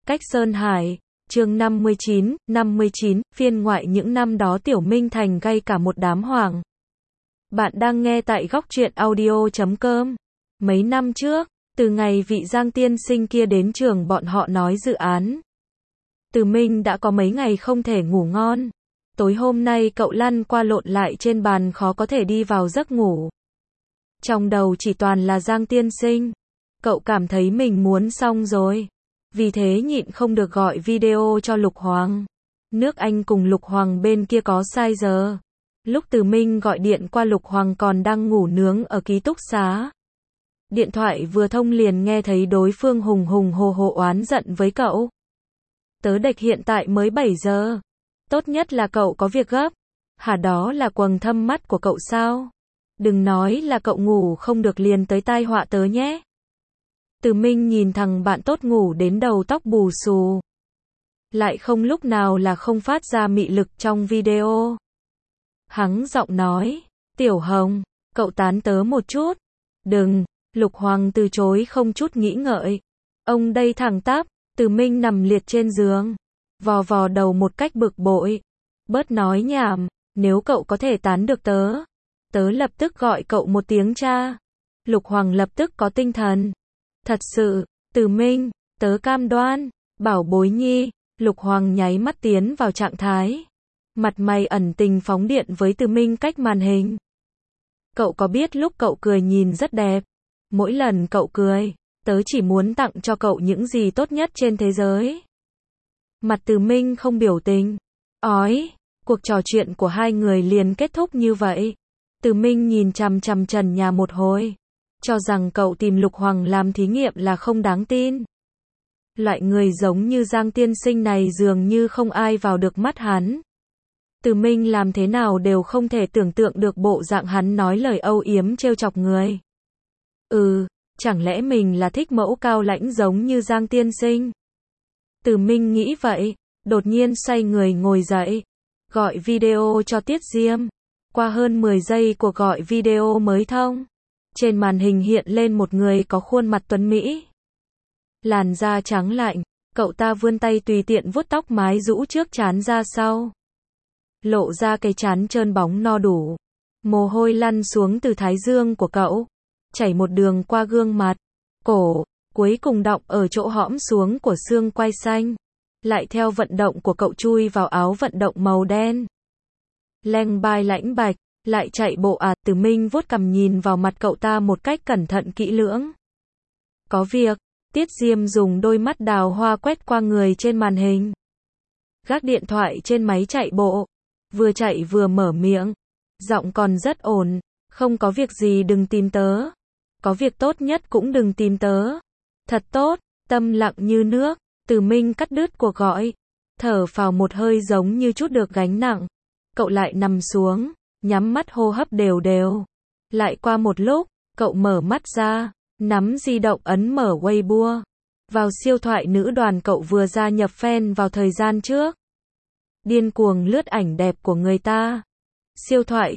Cách Sơn Hải, chương 59, phiên ngoại những năm đó Tiểu Minh Thành gây cả một đám hoảng. Bạn đang nghe tại góc truyện audio.com. Mấy năm trước, từ ngày vị Giang tiên sinh kia đến trường bọn họ nói dự án. Từ Minh đã có mấy ngày không thể ngủ ngon. Tối hôm nay cậu lăn qua lộn lại trên bàn khó có thể đi vào giấc ngủ. Trong đầu chỉ toàn là Giang tiên sinh. Cậu cảm thấy mình muốn xong rồi. Vì thế nhịn không được gọi video cho Lục Hoàng. Nước Anh cùng Lục Hoàng bên kia có sai giờ. Lúc Từ Minh gọi điện qua Lục Hoàng còn đang ngủ nướng ở ký túc xá. Điện thoại vừa thông liền nghe thấy đối phương hùng hùng hồ hồ oán giận với cậu. Tớ đệch hiện tại mới 7 giờ. Tốt nhất là cậu có việc gấp. Hả, đó là quầng thâm mắt của cậu sao? Đừng nói là cậu ngủ không được liền tới tai họa tớ nhé. Từ Minh nhìn thằng bạn tốt ngủ đến đầu tóc bù xù. Lại không lúc nào là không phát ra mị lực trong video. Hắng giọng nói, Tiểu Hồng, cậu tán tớ một chút. Đừng, Lục Hoàng từ chối không chút nghĩ ngợi. Ông đây thẳng tắp. Từ Minh nằm liệt trên giường. Vò vò đầu một cách bực bội. Bớt nói nhảm, nếu cậu có thể tán được tớ. Tớ lập tức gọi cậu một tiếng cha. Lục Hoàng lập tức có tinh thần. Thật sự, Từ Minh, tớ cam đoan, bảo bối nhi. Lục Hoàng nháy mắt tiến vào trạng thái. Mặt mày ẩn tình phóng điện với Từ Minh cách màn hình. Cậu có biết lúc cậu cười nhìn rất đẹp. Mỗi lần cậu cười, tớ chỉ muốn tặng cho cậu những gì tốt nhất trên thế giới. Mặt Từ Minh không biểu tình. Ói, cuộc trò chuyện của hai người liền kết thúc như vậy. Từ Minh nhìn chằm chằm trần nhà một hồi. Cho rằng cậu tìm Lục Hoàng làm thí nghiệm là không đáng tin. Loại người giống như Giang tiên sinh này dường như không ai vào được mắt hắn. Từ Minh làm thế nào đều không thể tưởng tượng được bộ dạng hắn nói lời âu yếm trêu chọc người. Chẳng lẽ mình là thích mẫu cao lãnh giống như Giang tiên sinh? Từ Minh nghĩ vậy, đột nhiên xoay người ngồi dậy. Gọi video cho Tiết Diêm. Qua hơn 10 giây cuộc gọi video mới thông. Trên màn hình hiện lên một người có khuôn mặt tuấn mỹ. Làn da trắng lạnh, cậu ta vươn tay tùy tiện vuốt tóc mái rũ trước trán ra sau. Lộ ra cái trán trơn bóng no đủ. Mồ hôi lăn xuống từ thái dương của cậu. Chảy một đường qua gương mặt, cổ, cuối cùng đọng ở chỗ hõm xuống của xương quai xanh. Lại theo vận động của cậu chui vào áo vận động màu đen. Leng bai lãnh bạch, lại chạy bộ Từ Minh vuốt cằm nhìn vào mặt cậu ta một cách cẩn thận kỹ lưỡng. Có việc, Tiết Diêm dùng đôi mắt đào hoa quét qua người trên màn hình. Gác điện thoại trên máy chạy bộ. Vừa chạy vừa mở miệng. Giọng còn rất ổn. Không có việc gì đừng tìm tớ. Có việc tốt nhất cũng đừng tìm tớ. Thật tốt, tâm lặng như nước. Từ Minh cắt đứt cuộc gọi. Thở phào một hơi giống như chút được gánh nặng. Cậu lại nằm xuống, nhắm mắt hô hấp đều đều. Lại qua một lúc, cậu mở mắt ra, nắm di động ấn mở Weibo. Vào siêu thoại nữ đoàn cậu vừa gia nhập fan vào thời gian trước. Điên cuồng lướt ảnh đẹp của người ta. Siêu thoại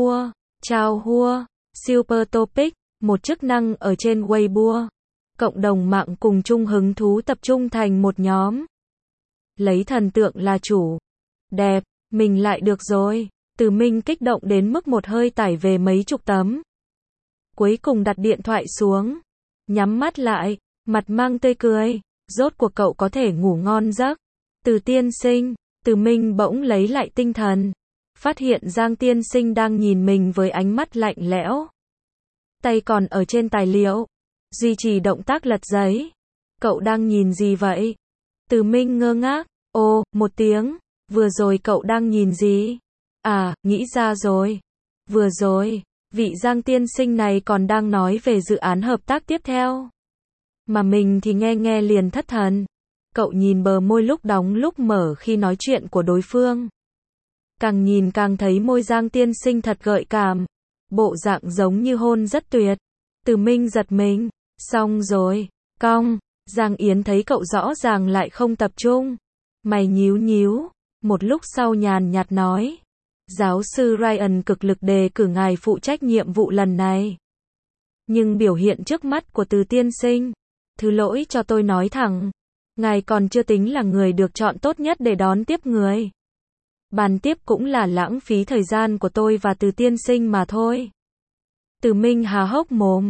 Chao Hua, Super Topic, một chức năng ở trên Weibo. Cộng đồng mạng cùng chung hứng thú tập trung thành một nhóm. Lấy thần tượng là chủ. Đẹp, mình lại được rồi. Từ Minh kích động đến mức một hơi tải về mấy chục tấm. Cuối cùng đặt điện thoại xuống. Nhắm mắt lại, mặt mang tươi cười. Rốt cuộc cậu có thể ngủ ngon giấc. Từ tiên sinh, Từ Minh bỗng lấy lại tinh thần. Phát hiện Giang tiên sinh đang nhìn mình với ánh mắt lạnh lẽo. Tay còn ở trên tài liệu. Duy trì động tác lật giấy. Cậu đang nhìn gì vậy? Từ Minh ngơ ngác. Một tiếng. Vừa rồi cậu đang nhìn gì? Nghĩ ra rồi. Vừa rồi, vị Giang tiên sinh này còn đang nói về dự án hợp tác tiếp theo. Mà mình thì nghe liền thất thần. Cậu nhìn bờ môi lúc đóng lúc mở khi nói chuyện của đối phương. Càng nhìn càng thấy môi Giang tiên sinh thật gợi cảm. Bộ dạng giống như hôn rất tuyệt. Từ Minh giật mình. Xong rồi. Cong. Giang Yến thấy cậu rõ ràng lại không tập trung. Mày nhíu nhíu. Một lúc sau nhàn nhạt nói. Giáo sư Ryan cực lực đề cử ngài phụ trách nhiệm vụ lần này. Nhưng biểu hiện trước mắt của Từ tiên sinh. Thứ lỗi cho tôi nói thẳng. Ngài còn chưa tính là người được chọn tốt nhất để đón tiếp người. Bàn tiếp cũng là lãng phí thời gian của tôi và Từ tiên sinh mà thôi. Từ Minh há hốc mồm.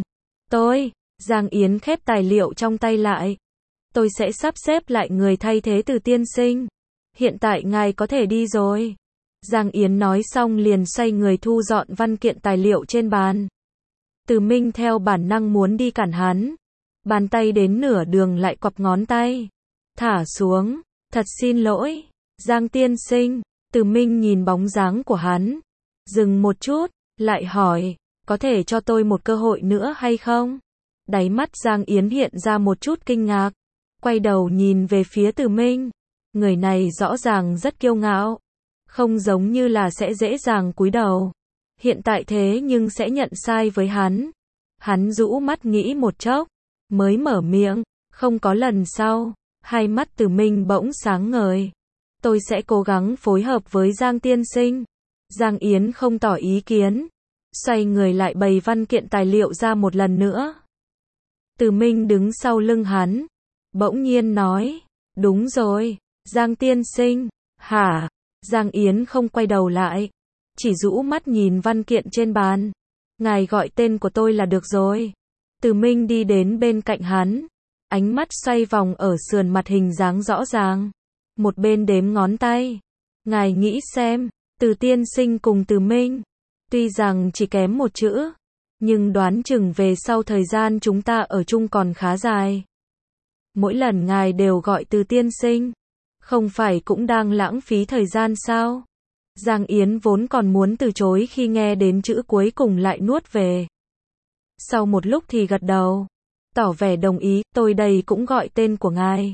Giang Yến khép tài liệu trong tay lại. Tôi sẽ sắp xếp lại người thay thế Từ tiên sinh. Hiện tại ngài có thể đi rồi. Giang Yến nói xong liền xoay người thu dọn văn kiện tài liệu trên bàn. Từ Minh theo bản năng muốn đi cản hắn. Bàn tay đến nửa đường lại quặp ngón tay. Thả xuống. Thật xin lỗi. Giang tiên sinh. Từ Minh nhìn bóng dáng của hắn. Dừng một chút. Lại hỏi. Có thể cho tôi một cơ hội nữa hay không? Đáy mắt Giang Yến hiện ra một chút kinh ngạc. Quay đầu nhìn về phía Từ Minh. Người này rõ ràng rất kiêu ngạo. Không giống như là sẽ dễ dàng cúi đầu. Hiện tại thế nhưng sẽ nhận sai với hắn. Hắn rũ mắt nghĩ một chốc. Mới mở miệng. Không có lần sau. Hai mắt Từ Minh bỗng sáng ngời. Tôi sẽ cố gắng phối hợp với Giang tiên sinh. Giang Yến không tỏ ý kiến. Xoay người lại bày văn kiện tài liệu ra một lần nữa. Từ Minh đứng sau lưng hắn. Bỗng nhiên nói. Đúng rồi. Giang tiên sinh. Hả? Giang Yến không quay đầu lại. Chỉ rũ mắt nhìn văn kiện trên bàn. Ngài gọi tên của tôi là được rồi. Từ Minh đi đến bên cạnh hắn. Ánh mắt xoay vòng ở sườn mặt hình dáng rõ ràng. Một bên đếm ngón tay. Ngài nghĩ xem. Từ tiên sinh cùng Từ Minh. Tuy rằng chỉ kém một chữ. Nhưng đoán chừng về sau thời gian chúng ta ở chung còn khá dài. Mỗi lần ngài đều gọi Từ tiên sinh. Không phải cũng đang lãng phí thời gian sao? Giang Yến vốn còn muốn từ chối khi nghe đến chữ cuối cùng lại nuốt về. Sau một lúc thì gật đầu. Tỏ vẻ đồng ý, tôi đây cũng gọi tên của ngài.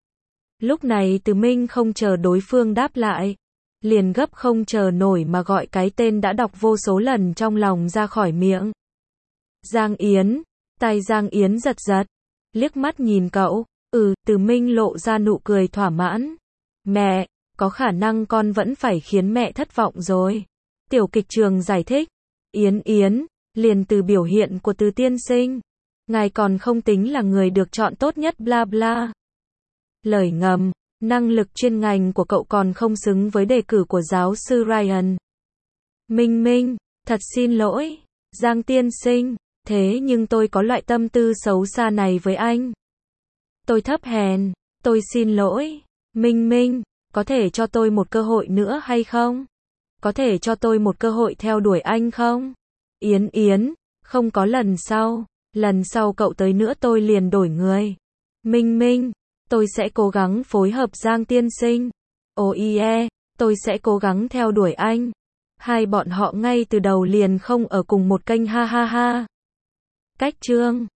Lúc này Từ Minh không chờ đối phương đáp lại. Liền gấp không chờ nổi mà gọi cái tên đã đọc vô số lần trong lòng ra khỏi miệng. Giang Yến. Tai Giang Yến giật giật. Liếc mắt nhìn cậu. Từ Minh lộ ra nụ cười thỏa mãn. Mẹ, có khả năng con vẫn phải khiến mẹ thất vọng rồi. Tiểu kịch trường giải thích. Yến, liền từ biểu hiện của Từ tiên sinh. Ngài còn không tính là người được chọn tốt nhất bla bla. Lời ngầm, năng lực chuyên ngành của cậu còn không xứng với đề cử của giáo sư Ryan. Minh, thật xin lỗi. Giang tiên sinh, thế nhưng tôi có loại tâm tư xấu xa này với anh. Tôi thấp hèn, tôi xin lỗi. Minh, có thể cho tôi một cơ hội nữa hay không? Có thể cho tôi một cơ hội theo đuổi anh không? Yến, không có lần sau cậu tới nữa tôi liền đổi người. Minh, tôi sẽ cố gắng phối hợp Giang tiên sinh. Tôi sẽ cố gắng theo đuổi anh. Hai bọn họ ngay từ đầu liền không ở cùng một kênh ha ha ha. Cách chương